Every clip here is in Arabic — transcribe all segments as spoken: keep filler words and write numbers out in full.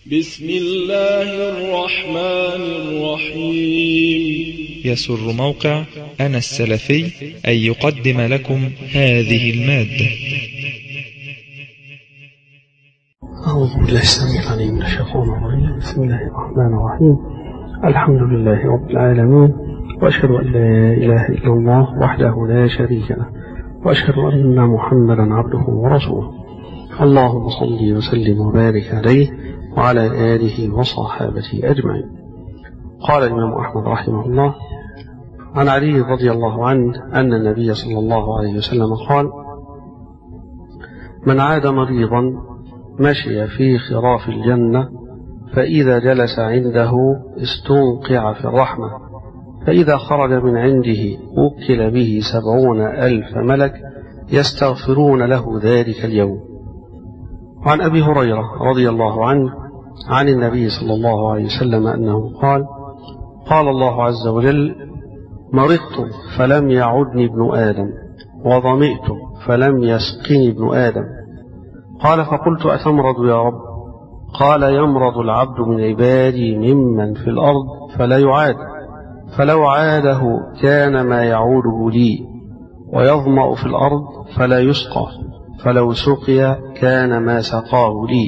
بسم الله الرحمن الرحيم. يسر موقع أنا السلفي أن يقدم لكم هذه المادة. أعوذ بالله السميع العليم من الشيطان الرجيم. بسم الله الرحمن الرحيم. الحمد لله رب العالمين، وأشهد أن لا إله إلا الله وحده لا شريك له، وأشهد أن محمدا عبده ورسوله. اللهم صل وسلم وبارك عليه وعلى آله وصحابته أجمعين. قال الإمام أحمد رحمه الله عن علي رضي الله عنه أن النبي صلى الله عليه وسلم قال: من عاد مريضا مشي في خراف الجنة، فإذا جلس عنده استنقع في الرحمة، فإذا خرج من عنده وكل به سبعون ألف ملك يستغفرون له ذلك اليوم. وعن أبي هريرة رضي الله عنه عن النبي صلى الله عليه وسلم أنه قال: قال الله عز وجل: مرضت فلم يعدني ابن آدم، وظمئت فلم يسقني ابن آدم. قال: فقلت: أتمرض يا رب؟ قال: يمرض العبد من عبادي ممن في الأرض فلا يعاد، فلو عاده كان ما يعوده لي، ويظمأ في الأرض فلا يسقى، فلو سقي كان ما سقاه لي.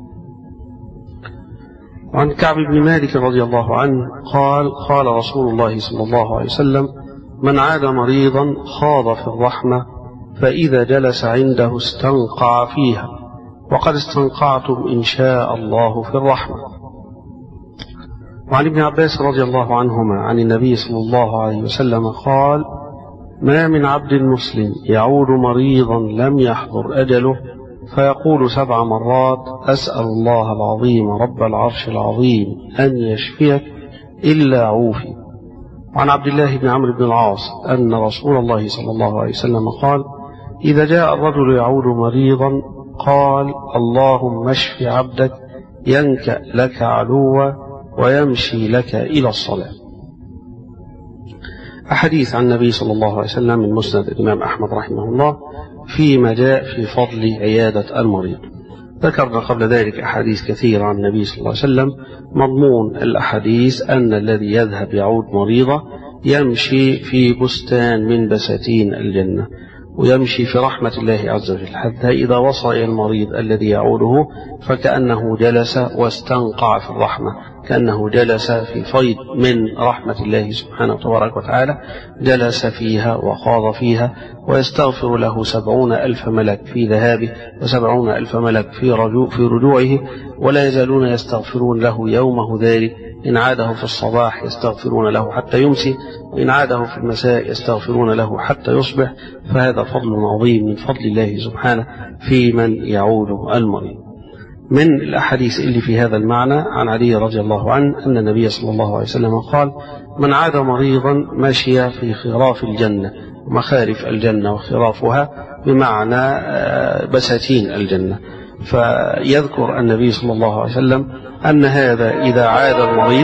وعن كعب بن مالك رضي الله عنه قال: قال رسول الله صلى الله عليه وسلم: من عاد مريضا خاض في الرحمة، فإذا جلس عنده استنقع فيها، وقد استنقعتم إن شاء الله في الرحمة. وعن ابن عباس رضي الله عنهما عن النبي صلى الله عليه وسلم قال: ما من عبد مسلم يعود مريضا لم يحضر أجله فيقول سبع مرات: أسأل الله العظيم رب العرش العظيم أن يشفيك إلا عوفي. وعن عبد الله بن عمرو بن العاص أن رسول الله صلى الله عليه وسلم قال: إذا جاء الرجل يعود مريضا قال: اللهم اشف عبدك ينكأ لك علوا ويمشي لك إلى الصلاة. أحاديث عن النبي صلى الله عليه وسلم من مسند الإمام أحمد رحمه الله فيما جاء في فضل عيادة المريض. ذكرنا قبل ذلك أحاديث كثيرة عن النبي صلى الله عليه وسلم. مضمون الأحاديث أن الذي يذهب يعود مريضة يمشي في بستان من بساتين الجنة، ويمشي في رحمة الله عز وجل، حتى إذا وصل إلى المريض الذي يعوده فكأنه جلس واستنقع في الرحمة، كأنه جلس في فيض من رحمة الله سبحانه وتبارك وتعالى، جلس فيها وخاض فيها، ويستغفر له سبعون ألف ملك في ذهابه وسبعون ألف ملك في رجوع في رجوعه، ولا يزالون يستغفرون له يومه ذلك. إن عاده في الصباح يستغفرون له حتى يمسي، وإن عاده في المساء يستغفرون له حتى يصبح. فهذا فضل عظيم من فضل الله سبحانه في من يعود المريض. من الأحاديث اللي في هذا المعنى عن علي رضي الله عنه أن النبي صلى الله عليه وسلم قال: من عاد مريضا مشي في خراف الجنة. مخارف الجنة وخرافها بمعنى بساتين الجنة. فيذكر النبي صلى الله عليه وسلم أن هذا إذا عاد المريض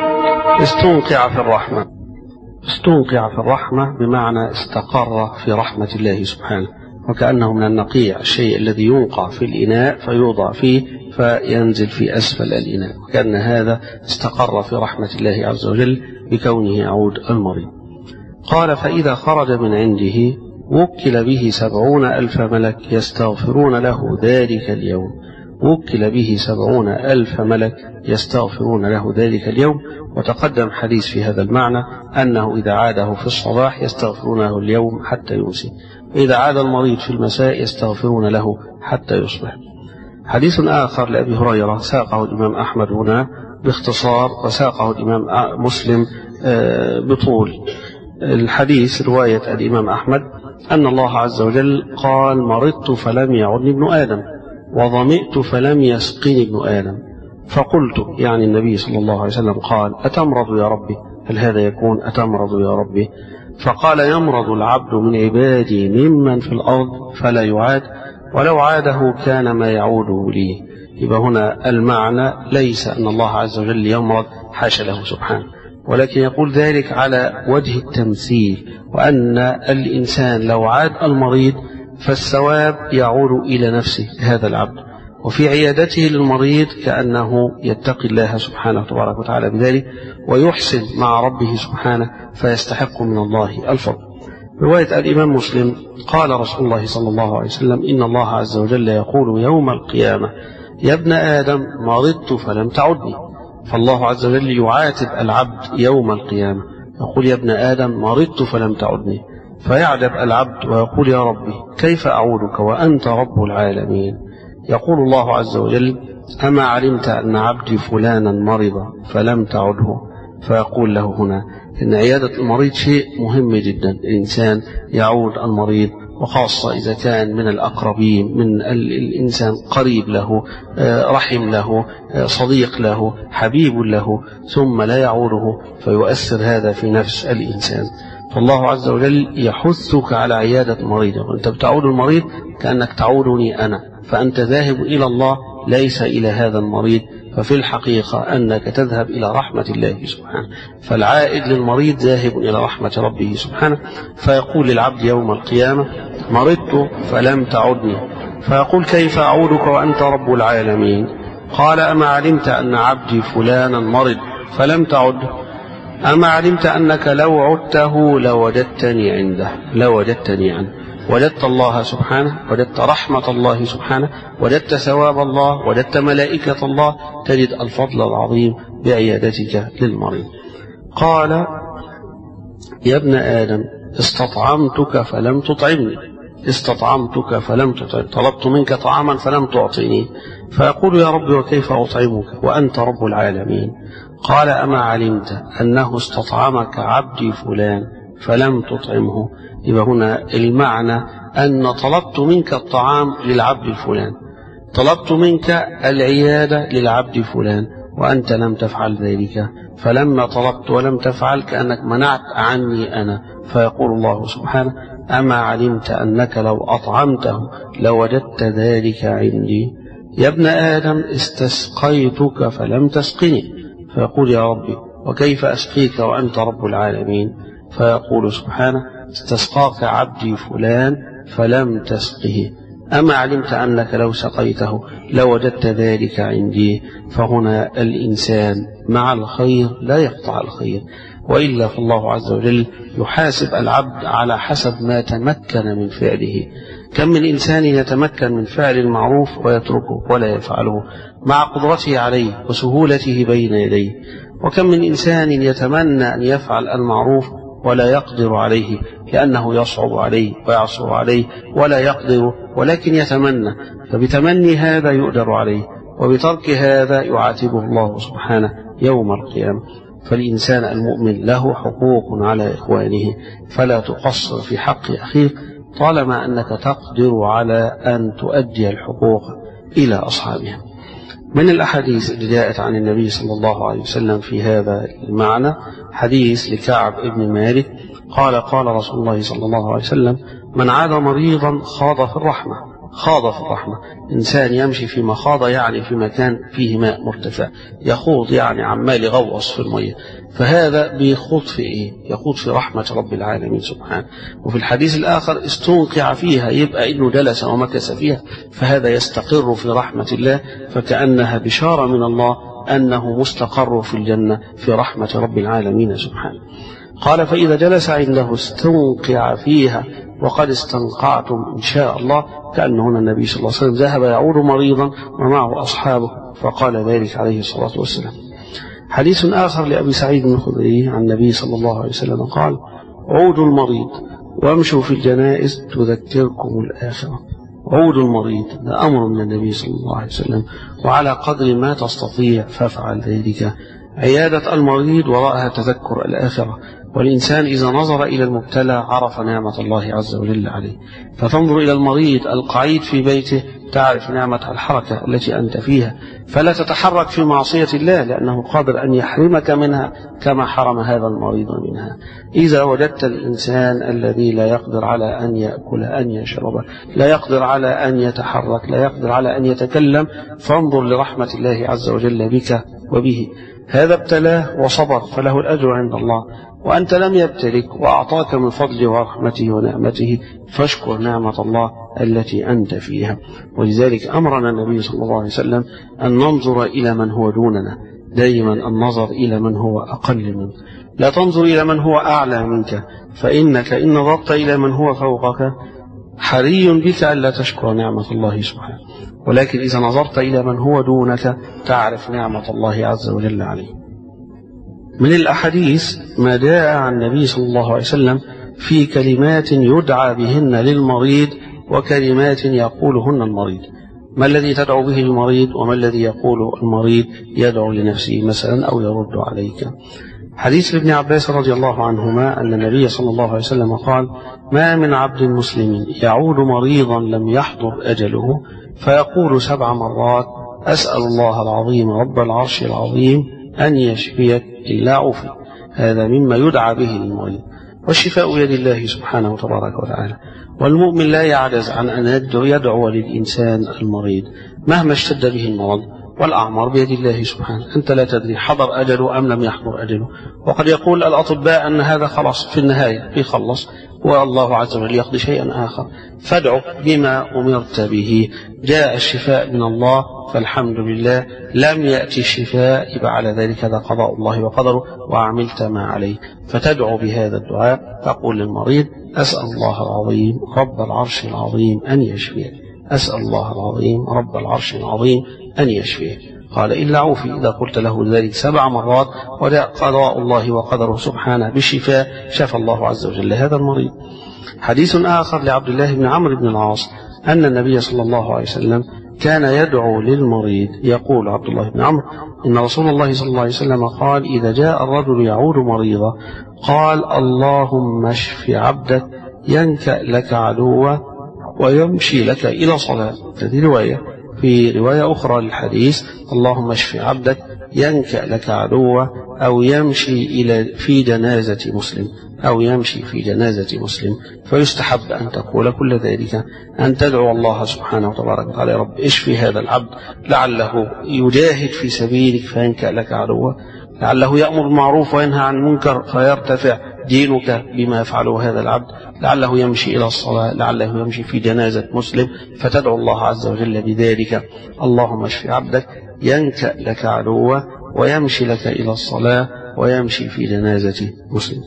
استنقع في الرحمة. استنقع في الرحمة بمعنى استقر في رحمة الله سبحانه، وكأنه من النقيع، الشيء الذي ينقع في الإناء فيوضع فيه فينزل في أسفل الإناء، وكأن هذا استقر في رحمة الله عز وجل بكونه يعود المريض. قال: فإذا خرج من عنده وكل به سبعون ألف ملك يستغفرون له ذلك اليوم. وكل به سبعون ألف ملك يستغفرون له ذلك اليوم. وتقدم حديث في هذا المعنى أنه إذا عاده في الصباح يستغفرون له اليوم حتى يمسي، إذا عاد المريض في المساء يستغفرون له حتى يصبح. حديث آخر لأبي هريرة ساقه الإمام أحمد هنا باختصار، وساقه الإمام مسلم بطول. الحديث رواية الإمام أحمد أن الله عز وجل قال: مرضت فلم يعدني ابن آدم، وظمئت فلم يسقني ابن آدم. فقلت، يعني النبي صلى الله عليه وسلم قال: أتمرض يا ربي؟ هل هذا يكون أتمرض يا ربي؟ فقال: يمرض العبد من عبادي ممن في الأرض فلا يعاد، ولو عاده كان ما يعوده لي. يبقى هنا المعنى ليس أن الله عز وجل يمرض، حاشا له سبحانه، ولكن يقول ذلك على وجه التمثيل، وأن الإنسان لو عاد المريض فالثواب يعود إلى نفسه هذا العبد، وفي عيادته للمريض كأنه يتقي الله سبحانه تبارك وتعالى بذلك ويحسن مع ربه سبحانه فيستحق من الله الفضل. رواية الإمام مسلم قال رسول الله صلى الله عليه وسلم: إن الله عز وجل يقول يوم القيامة: يا ابن آدم مرضت فلم تعدني. فالله عز وجل يعاتب العبد يوم القيامة يقول: يا ابن آدم مرضت فلم تعدني، فيعجب العبد ويقول: يا ربي كيف أعودك وأنت رب العالمين؟ يقول الله عز وجل: أما علمت أن عبدي فلانا مرض فلم تعده؟ فيقول له هنا إن عيادة المريض شيء مهم جدا، الإنسان يعود المريض، وخاصة إذا كان من الأقربين، من الإنسان قريب له، رحم له، صديق له، حبيب له، ثم لا يعوده فيؤثر هذا في نفس الإنسان. فالله عز وجل يحثك على عيادة مريض، وأنت بتعود المريض كأنك تعودني أنا، فأنت ذاهب إلى الله ليس إلى هذا المريض، ففي الحقيقة أنك تذهب إلى رحمة الله سبحانه. فالعائد للمريض ذاهب إلى رحمة ربه سبحانه. فيقول للعبد يوم القيامة: مرضت فلم تعدني. فيقول: كيف أعودك وأنت رب العالمين؟ قال: أما علمت أن عبدي فلانا مرض فلم تعده؟ أما علمت أنك لو عدته لوجدتني عنده، لوجدتني عنه. وجدت الله سبحانه، وجدت رحمة الله سبحانه، وجدت ثواب الله، وجدت ملائكة الله، تجد الفضل العظيم بعيادتك للمريض. قال: يا ابن آدم استطعمتك فلم تطعمني، استطعمتك فلم تطعمني، طلبت منك طعاما فلم تعطيني. فيقول: يا رب وكيف أطعمك وأنت رب العالمين؟ قال: أما علمت أنه استطعمك عبدي فلان فلم تطعمه؟ يبقى هنا المعنى أن طلبت منك الطعام للعبد الفلان، طلبت منك العيادة للعبد فلان، وأنت لم تفعل ذلك. فلما طلبت ولم تفعل كأنك منعت عني أنا. فيقول الله سبحانه: أما علمت أنك لو أطعمته لوجدت ذلك عندي؟ يا ابن آدم استسقيتك فلم تسقني. فيقول: يا ربي وكيف أسقيك وأنت رب العالمين؟ فيقول سبحانه: استسقاك عبدي فلان فلم تسقه. أما علمت أنك لو سقيته لوجدت ذلك عندي؟ فهنا الإنسان مع الخير لا يقطع الخير، وإلا فالله عز وجل يحاسب العبد على حسب ما تمكن من فعله. كم من إنسان يتمكن من فعل المعروف ويتركه ولا يفعله مع قدرته عليه وسهولته بين يديه، وكم من إنسان يتمنى أن يفعل المعروف ولا يقدر عليه لأنه يصعب عليه ويعصر عليه ولا يقدر، ولكن يتمنى، فبتمني هذا يؤجر عليه، وبترك هذا يعاتبه الله سبحانه يوم القيامة. فالإنسان المؤمن له حقوق على إخوانه، فلا تقصر في حق أخيك طالما أنك تقدر على أن تؤدي الحقوق إلى أصحابها. من الأحاديث اللي جاءت عن النبي صلى الله عليه وسلم في هذا المعنى حديث لكعب ابن مالك قال: قال رسول الله صلى الله عليه وسلم: من عاد مريضا خاض في الرحمة، خاض في الرحمة. إنسان يمشي في مخاض يعني في مكان فيه ماء مرتفع، يخوض يعني عمال يغوص في المية، فهذا بيخوض في إيه؟ يخوض في رحمة رب العالمين سبحانه. وفي الحديث الآخر استنقع فيها، يبقى إنه جلس ومكث فيها، فهذا يستقر في رحمة الله، فكأنها بشارة من الله أنه مستقر في الجنة في رحمة رب العالمين سبحانه. قال: فإذا جلس عنده استنقع فيها وقد استنقعتم إن شاء الله. كأن هنا النبي صلى الله عليه وسلم ذهب يعود مريضا ومعه أصحابه فقال ذلك عليه الصلاة والسلام. حديث آخر لأبي سعيد الخدري عن النبي صلى الله عليه وسلم قال: عودوا المريض وامشوا في الجنائز تذكركم الآخرة. عودوا المريض ده أمر من النبي صلى الله عليه وسلم، وعلى قدر ما تستطيع فافعل ذلك. عيادة المريض وراءها تذكر الآخرة، والإنسان إذا نظر إلى المبتلى عرف نعمة الله عز وجل عليه، فتنظر إلى المريض القعيد في بيته تعرف نعمة الحركة التي أنت فيها، فلا تتحرك في معصية الله لأنه قادر أن يحرمك منها كما حرم هذا المريض منها. إذا وجدت الإنسان الذي لا يقدر على أن يأكل أن يشرب، لا يقدر على أن يتحرك، لا يقدر على أن يتكلم، فانظر لرحمة الله عز وجل بك وبه، هذا ابتلاه وصبر فله الأجر عند الله، وأنت لم يبتلك وأعطاك من فضله ورحمته ونعمته، فاشكر نعمة الله التي أنت فيها. ولذلك أمرنا النبي صلى الله عليه وسلم أن ننظر إلى من هو دوننا، دائما النظر إلى من هو أقل منك، لا تنظر إلى من هو أعلى منك، فإنك إن نظرت إلى من هو فوقك حري بك ألا تشكر نعمة الله سبحانه، ولكن إذا نظرت إلى من هو دونك تعرف نعمة الله عز وجل عليه. من الأحاديث ما جاء عن النبي صلى الله عليه وسلم في كلمات يدعى بهن للمريض وكلمات يقولهن المريض. ما الذي تدعو به المريض وما الذي يقول المريض؟ يدعو لنفسه مثلا أو يرد عليك. حديث ابن عباس رضي الله عنهما أن النبي صلى الله عليه وسلم قال: ما من عبد مسلم يعود مريضا لم يحضر أجله فيقول سبع مرات: أسأل الله العظيم رب العرش العظيم أن يشفيك إلا عوفي. هذا مما يدعى به للمريض، والشفاء بيد الله سبحانه وتبارك وتعالى، والمؤمن لا يعجز عن أن يدعو للإنسان المريض مهما اشتد به المرض، والأعمار بيد الله سبحانه. أنت لا تدري حضر أجله أم لم يحضر أجله، وقد يقول الأطباء أن هذا خلاص في النهاية يخلص، والله عز وجل يقضي شيئا آخر. فادعو بما أمرت به، جاء الشفاء من الله فالحمد لله، لم يأتي الشفاء يبقى على ذلك هذا قضاء الله وقدره وعملت ما عليه. فتدعو بهذا الدعاء، تقول للمريض: أسأل الله العظيم رب العرش العظيم أن يشفيك، أسأل الله العظيم رب العرش العظيم أن يشفيك. قال: إلا عوفي. إذا قلت له ذلك سبع مرات وجاء قضاء الله وقدره سبحانه بالشفاء، شفى الله عز وجل هذا المريض. حديث آخر لعبد الله بن عمرو بن العاص أن النبي صلى الله عليه وسلم كان يدعو للمريض، يقول عبد الله بن عمرو: إن رسول الله صلى الله عليه وسلم قال: إذا جاء الرجل يعود مريضا قال: اللهم اشف عبدك ينكأ لك عدوه ويمشي لك إلى صلاة. هذه رواية. في رواية أخرى للحديث: اللهم اشف عبدك ينكأ لك عدوه أو يمشي إلى في جنازة مسلم أو يمشي في جنازة مسلم. فيستحب أن تقول كل ذلك، أن تدعو الله سبحانه وتبارك وتعالى: يا رب اشفي هذا العبد، لعله يجاهد في سبيلك فينكأ لك عدوه، لعله يأمر بالمعروف وينهى عن المنكر فيرتفع دينك بما يفعله هذا العبد، لعله يمشي إلى الصلاة، لعله يمشي في جنازة مسلم، فتدعو الله عز وجل بذلك: اللهم اشف عبدك ينكأ لك عدوه ويمشي لك إلى الصلاة ويمشي في جنازة مسلم.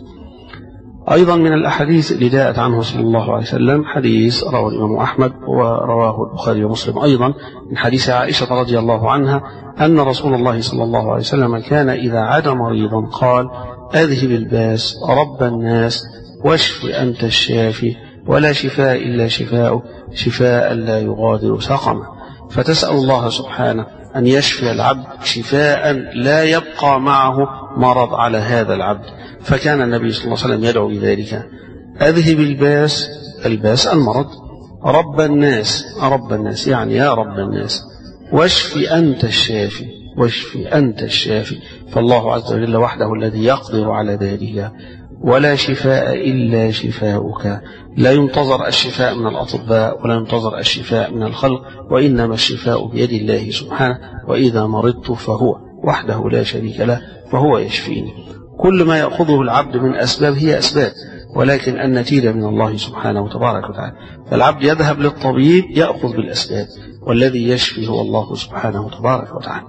أيضا من الأحاديث اللي جاءت عنه صلى الله عليه وسلم حديث رواه الإمام أحمد ورواه البخاري ومسلم أيضا من حديث عائشة رضي الله عنها أن رسول الله صلى الله عليه وسلم كان إذا عاد مريضا قال: أذهب الباس رب الناس واشف أنت الشافي ولا شفاء إلا شفاؤك شفاء لا يغادر سقما. فتسأل الله سبحانه أن يشفي العبد شفاء لا يبقى معه مرض على هذا العبد. فكان النبي صلى الله عليه وسلم يدعو بذلك: أذهب الباس، الباس المرض، رب الناس، رب الناس يعني يا رب الناس، واشفي أنت الشافي، واشفي أنت الشافي. فالله عز وجل وحده الذي يقدر على ذلك، ولا شفاء إلا شفاؤك. لا ينتظر الشفاء من الأطباء ولا ينتظر الشفاء من الخلق، وإنما الشفاء بيد الله سبحانه. وإذا مرضت فهو وحده لا شريك له فهو يشفيني. كل ما يأخذه العبد من أسباب هي أسباب، ولكن النتيجة من الله سبحانه وتبارك وتعالى. فالعبد يذهب للطبيب يأخذ بالأسباب، والذي يشفي هو الله سبحانه وتبارك وتعالى.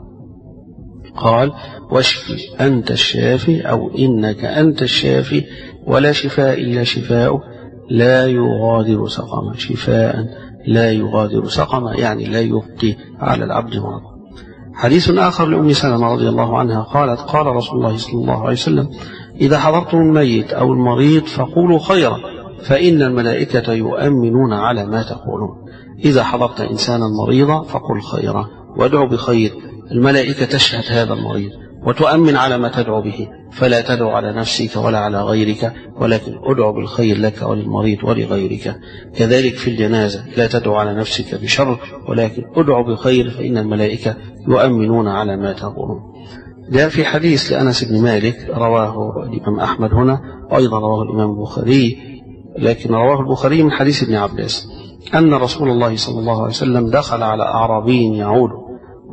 قال: واشفي أنت الشافي أو إنك أنت الشافي ولا شفاء إلا شفاؤك لا يغادر سقما. شفاء لا يغادر سقما يعني لا يبقي على العبد مرضا. حديث آخر لأم سلمة رضي الله عنها قالت: قال رسول الله صلى الله عليه وسلم: إذا حضرتم الميت أو المريض فقولوا خيرا فإن الملائكة يؤمنون على ما تقولون. إذا حضرت إنسانا مريضا فقل خيرا وادعو بخير، الملائكة تشهد هذا المريض وتؤمن على ما تدعو به، فلا تدعو على نفسك ولا على غيرك، ولكن ادعو بالخير لك وللمريض ولغيرك. كذلك في الجنازة لا تدعو على نفسك بشر، ولكن ادعو بخير فإن الملائكة يؤمنون على ما تقولون. جاء في حديث لأنس بن مالك رواه الإمام أحمد هنا، وأيضا رواه الإمام البخاري، لكن رواه البخاري من حديث ابن عباس أن رسول الله صلى الله عليه وسلم دخل على أعرابي يعود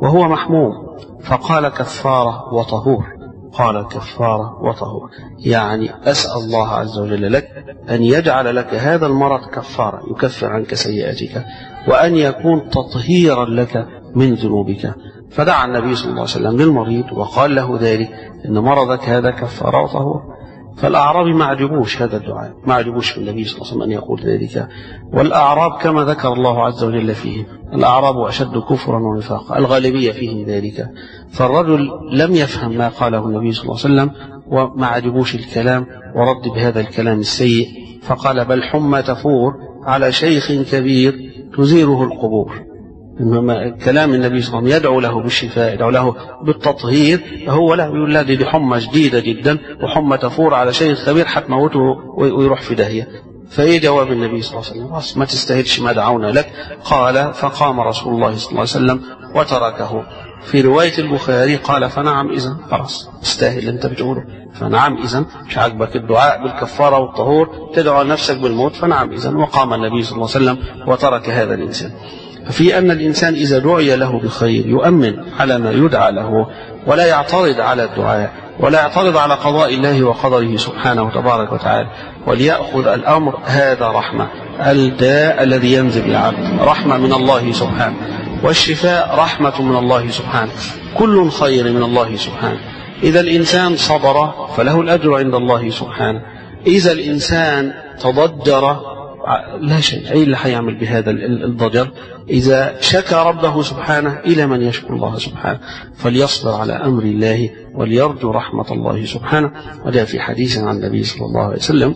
وهو محموم، فقال كفارة وطهور. قال كفارة وطهور، يعني أسأل الله عز وجل لك أن يجعل لك هذا المرض كفارة يكفر عنك سيئاتك، وأن يكون تطهيرا لك من ذنوبك. فدعا النبي صلى الله عليه وسلم للمريض وقال له ذلك إن مرضك هذا كفارة وطهور. فالأعرابي ما عجبوش هذا الدعاء، ما عجبوش النبي صلى الله عليه وسلم أن يقول ذلك. والأعراب كما ذكر الله عز وجل فيهم، الأعراب أشد كفرا ونفاقا، الغالبية فيهم ذلك. فالرجل لم يفهم ما قاله النبي صلى الله عليه وسلم وما عجبوش الكلام، ورد بهذا الكلام السيء، فقال بل حمى تفور على شيخ كبير تزيره القبور. إنما كلام النبي صلى الله عليه وسلم يدعو له بالشفاء، يدعو له بالتطهير، هو لا يقول لا دي حمى شديدة جدا وحمى تفور على شيخ كبير حتموته ويروح في داهية. فإيه جواب النبي صلى الله عليه وسلم؟ ما تستاهلش ما دعونا لك. قال فقام رسول الله صلى الله عليه وسلم وتركه. في رواية البخاري قال فنعم إذن، خلاص استاهل أنت بتقوله، فنعم إذن، مش عاجبك الدعاء بالكفارة والطهور تدعو نفسك بالموت، فنعم إذن. وقام النبي صلى الله عليه وسلم وترك هذا الإنسان. ففي أن الإنسان إذا دعي له بخير يؤمن على ما يدعى له، ولا يعترض على الدعاء، ولا يعترض على قضاء الله وقدره سبحانه وتبارك وتعالى، وليأخذ الأمر هذا رحمة. الداء الذي ينزل العبد رحمة من الله سبحانه، والشفاء رحمة من الله سبحانه، كل خير من الله سبحانه. إذا الإنسان صبر فله الأجر عند الله سبحانه، إذا الإنسان تضجر لا شيء، أي اللي حيعمل بهذا الضجر. إذا شكى ربه سبحانه إلى من يشكو الله سبحانه، فليصبر على أمر الله وليرجو رحمة الله سبحانه. وجاء في حديث عن النبي صلى الله عليه وسلم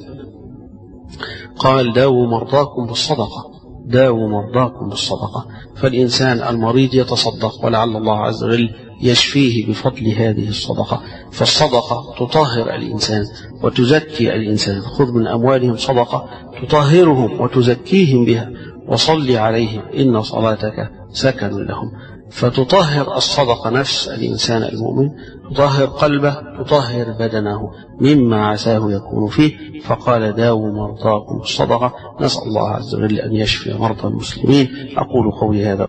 قال داووا مرضاكم بالصدقة، داووا مرضاكم بالصدقة. فالإنسان المريض يتصدق ولعل الله عز وجل يشفيه بفضل هذه الصدقة. فالصدقة تطهر الإنسان وتزكي الإنسان. خذ من أموالهم صدقة تطهرهم وتزكيهم بها وصل عليهم إن صلاتك سكن لهم. فتطهر الصدقة نفس الإنسان المؤمن، تطهر قلبه، تطهر بدنه مما عساه يكون فيه. فقال داووا مرضاكم بالصدقة. نسأل الله عز وجل أن يشفي مرضى المسلمين. أقول قولي هذا.